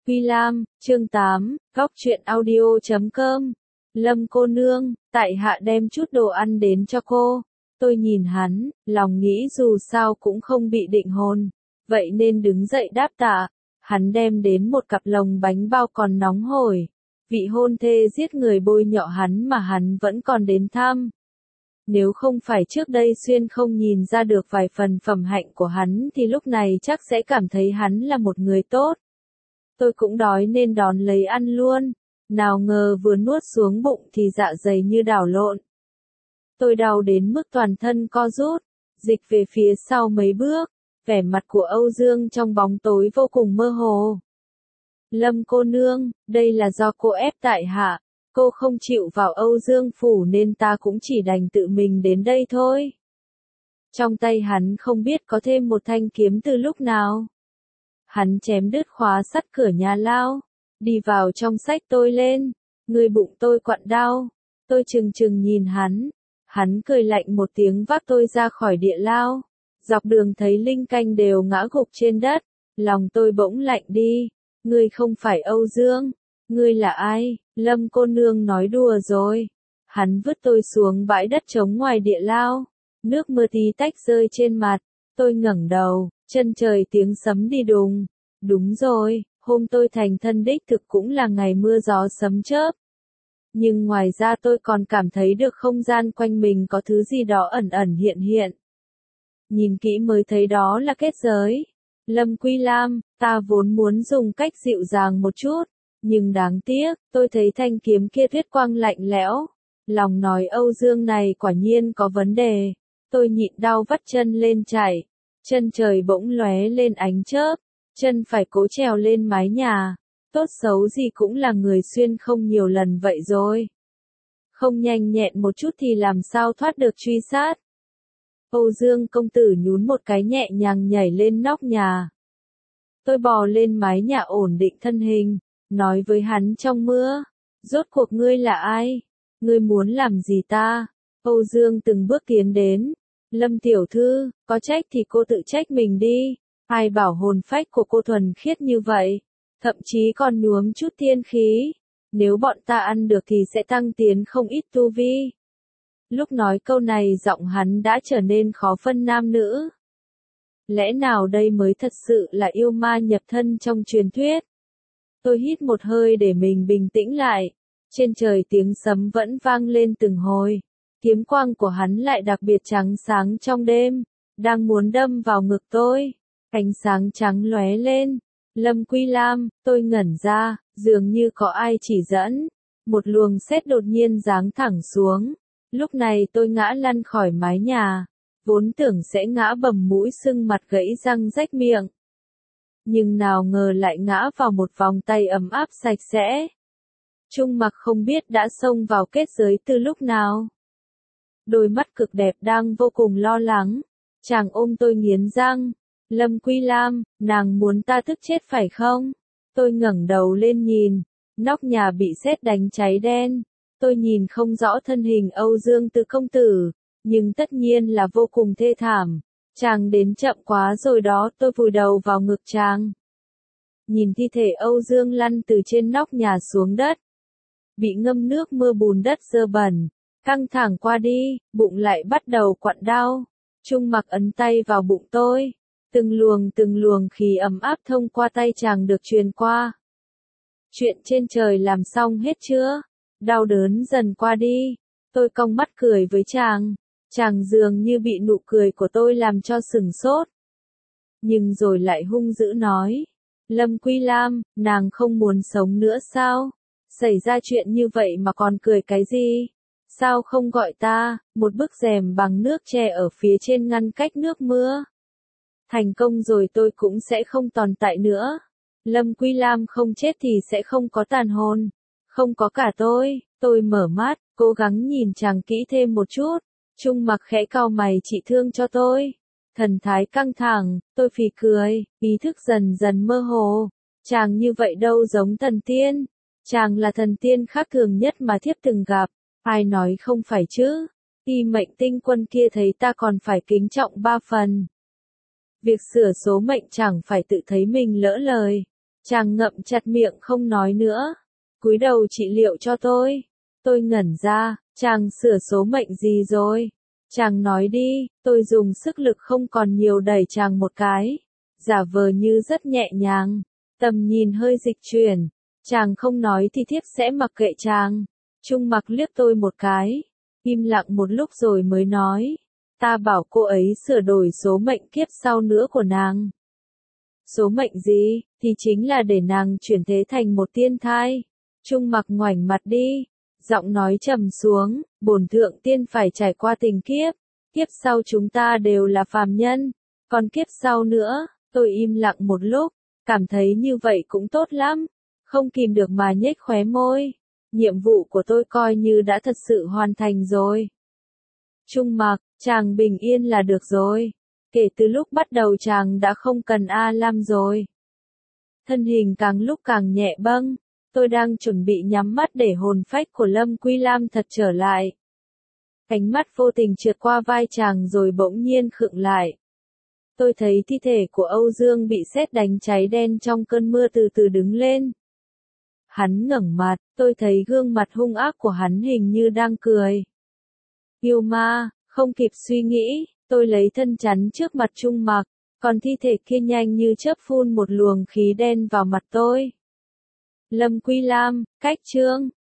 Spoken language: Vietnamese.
Quy Lam, chương 8, góc truyện audio.com. Lâm cô nương, tại hạ đem chút đồ ăn đến cho cô. Tôi nhìn hắn, lòng nghĩ dù sao cũng không bị định hôn, vậy nên đứng dậy đáp tạ. Hắn đem đến một cặp lồng bánh bao còn nóng hổi. Vị hôn thê giết người bôi nhọ hắn mà hắn vẫn còn đến thăm. Nếu không phải trước đây Xuyên không nhìn ra được vài phần phẩm hạnh của hắn thì lúc này chắc sẽ cảm thấy hắn là một người tốt. Tôi cũng đói nên đón lấy ăn luôn. Nào ngờ vừa nuốt xuống bụng thì dạ dày như đảo lộn. Tôi đau đến mức toàn thân co rút, dịch về phía sau mấy bước, vẻ mặt của Âu Dương trong bóng tối vô cùng mơ hồ. Lâm cô nương, đây là do cô ép tại hạ, cô không chịu vào Âu Dương phủ nên ta cũng chỉ đành tự mình đến đây thôi. Trong tay hắn không biết có thêm một thanh kiếm từ lúc nào. Hắn chém đứt khóa sắt cửa nhà lao, đi vào trong xách tôi lên, người bụng tôi quặn đau. Tôi chừng chừng nhìn hắn cười lạnh một tiếng vác tôi ra khỏi địa lao. Dọc đường thấy Linh Canh đều ngã gục trên đất, lòng tôi bỗng lạnh đi. Ngươi không phải Âu Dương, ngươi là ai? Lâm cô nương nói đùa rồi. Hắn vứt tôi xuống bãi đất trống ngoài địa lao, nước mưa tí tách rơi trên mặt. Tôi ngẩng đầu, chân trời tiếng sấm đi đùng. Đúng rồi, hôm tôi thành thân đích thực cũng là ngày mưa gió sấm chớp. Nhưng ngoài ra tôi còn cảm thấy được không gian quanh mình có thứ gì đó ẩn ẩn hiện hiện. Nhìn kỹ mới thấy đó là kết giới. Lâm Quy Lam, ta vốn muốn dùng cách dịu dàng một chút, nhưng đáng tiếc, tôi thấy thanh kiếm kia tuyết quang lạnh lẽo. Lòng nói Âu Dương này quả nhiên có vấn đề. Tôi nhịn đau vắt chân lên chạy. Chân trời bỗng lóe lên ánh chớp, chân phải cố trèo lên mái nhà. Tốt xấu gì cũng là người xuyên không nhiều lần vậy rồi. Không nhanh nhẹn một chút thì làm sao thoát được truy sát. Âu Dương công tử nhún một cái nhẹ nhàng nhảy lên nóc nhà. Tôi bò lên mái nhà ổn định thân hình, nói với hắn trong mưa. Rốt cuộc ngươi là ai? Ngươi muốn làm gì ta? Âu Dương từng bước tiến đến. Lâm tiểu thư, có trách thì cô tự trách mình đi. Ai bảo hồn phách của cô thuần khiết như vậy, thậm chí còn nhuốm chút tiên khí. Nếu bọn ta ăn được thì sẽ tăng tiến không ít tu vi. Lúc nói câu này giọng hắn đã trở nên khó phân nam nữ. Lẽ nào đây mới thật sự là yêu ma nhập thân trong truyền thuyết? Tôi hít một hơi để mình bình tĩnh lại. Trên trời tiếng sấm vẫn vang lên từng hồi. Kiếm quang của hắn lại đặc biệt trắng sáng trong đêm, đang muốn đâm vào ngực tôi. Ánh sáng trắng lóe lên. Lâm Quy Lam, tôi ngẩn ra, dường như có ai chỉ dẫn. Một luồng sét đột nhiên giáng thẳng xuống. Lúc này tôi ngã lăn khỏi mái nhà, vốn tưởng sẽ ngã bầm mũi sưng mặt gãy răng rách miệng. Nhưng nào ngờ lại ngã vào một vòng tay ấm áp sạch sẽ. Trung Mặc không biết đã xông vào kết giới từ lúc nào. Đôi mắt cực đẹp đang vô cùng lo lắng. Chàng ôm tôi nghiến răng. Lâm Quy Lam, nàng muốn ta tức chết phải không? Tôi ngẩng đầu lên nhìn, nóc nhà bị sét đánh cháy đen. Tôi nhìn không rõ thân hình Âu Dương Từ công tử, nhưng tất nhiên là vô cùng thê thảm. Chàng đến chậm quá rồi đó, tôi vùi đầu vào ngực chàng. Nhìn thi thể Âu Dương lăn từ trên nóc nhà xuống đất. Bị ngâm nước mưa bùn đất dơ bẩn, căng thẳng qua đi, bụng lại bắt đầu quặn đau. Trung Mặc ấn tay vào bụng tôi. Từng luồng khí ấm áp thông qua tay chàng được truyền qua. Chuyện trên trời làm xong hết chưa? Đau đớn dần qua đi. Tôi cong mắt cười với chàng. Chàng dường như bị nụ cười của tôi làm cho sửng sốt. Nhưng rồi lại hung dữ nói. Lâm Quy Lam, nàng không muốn sống nữa sao? Xảy ra chuyện như vậy mà còn cười cái gì? Sao không gọi ta? Một bức rèm bằng nước tre ở phía trên ngăn cách nước mưa. Thành công rồi tôi cũng sẽ không tồn tại nữa. Lâm Quy Lam không chết thì sẽ không có tàn hồn. Không có cả tôi. Tôi mở mắt, cố gắng nhìn chàng kỹ thêm một chút. Trung Mặc khẽ cau mày trị thương cho tôi. Thần thái căng thẳng, tôi phì cười, ý thức dần dần mơ hồ. Chàng như vậy đâu giống thần tiên. Chàng là thần tiên khác thường nhất mà thiếp từng gặp. Ai nói không phải chứ? Y mệnh tinh quân kia thấy ta còn phải kính trọng 3 phần. Việc sửa số mệnh chẳng phải tự thấy mình lỡ lời. Chàng ngậm chặt miệng không nói nữa, cúi đầu trị liệu cho tôi. Tôi ngẩn ra, chàng sửa số mệnh gì rồi? Chàng nói đi, tôi dùng sức lực không còn nhiều đẩy chàng một cái, giả vờ như rất nhẹ nhàng, tầm nhìn hơi dịch chuyển. Chàng không nói thì thiếp sẽ mặc kệ chàng. Trung Mặc liếc tôi một cái, im lặng một lúc rồi mới nói, ta bảo cô ấy sửa đổi số mệnh kiếp sau nữa của nàng. Số mệnh gì, thì chính là để nàng chuyển thế thành một tiên thai. Trung Mặc ngoảnh mặt đi, giọng nói trầm xuống, bổn thượng tiên phải trải qua tình kiếp, kiếp sau chúng ta đều là phàm nhân, còn kiếp sau nữa. Tôi im lặng một lúc, cảm thấy như vậy cũng tốt lắm, không kìm được mà nhếch khóe môi. Nhiệm vụ của tôi coi như đã thật sự hoàn thành rồi. Trung Mặc, chàng bình yên là được rồi. Kể từ lúc bắt đầu chàng đã không cần A Lam rồi. Thân hình càng lúc càng nhẹ bâng, tôi đang chuẩn bị nhắm mắt để hồn phách của Lâm Quy Lam thật trở lại. Ánh mắt vô tình trượt qua vai chàng rồi bỗng nhiên khựng lại. Tôi thấy thi thể của Âu Dương bị sét đánh cháy đen trong cơn mưa từ từ đứng lên. Hắn ngẩng mặt, tôi thấy gương mặt hung ác của hắn hình như đang cười. Yêu ma, không kịp suy nghĩ, tôi lấy thân chắn trước mặt Trung Mặc, còn thi thể kia nhanh như chớp phun một luồng khí đen vào mặt tôi. Lâm Quy Lam, cách chương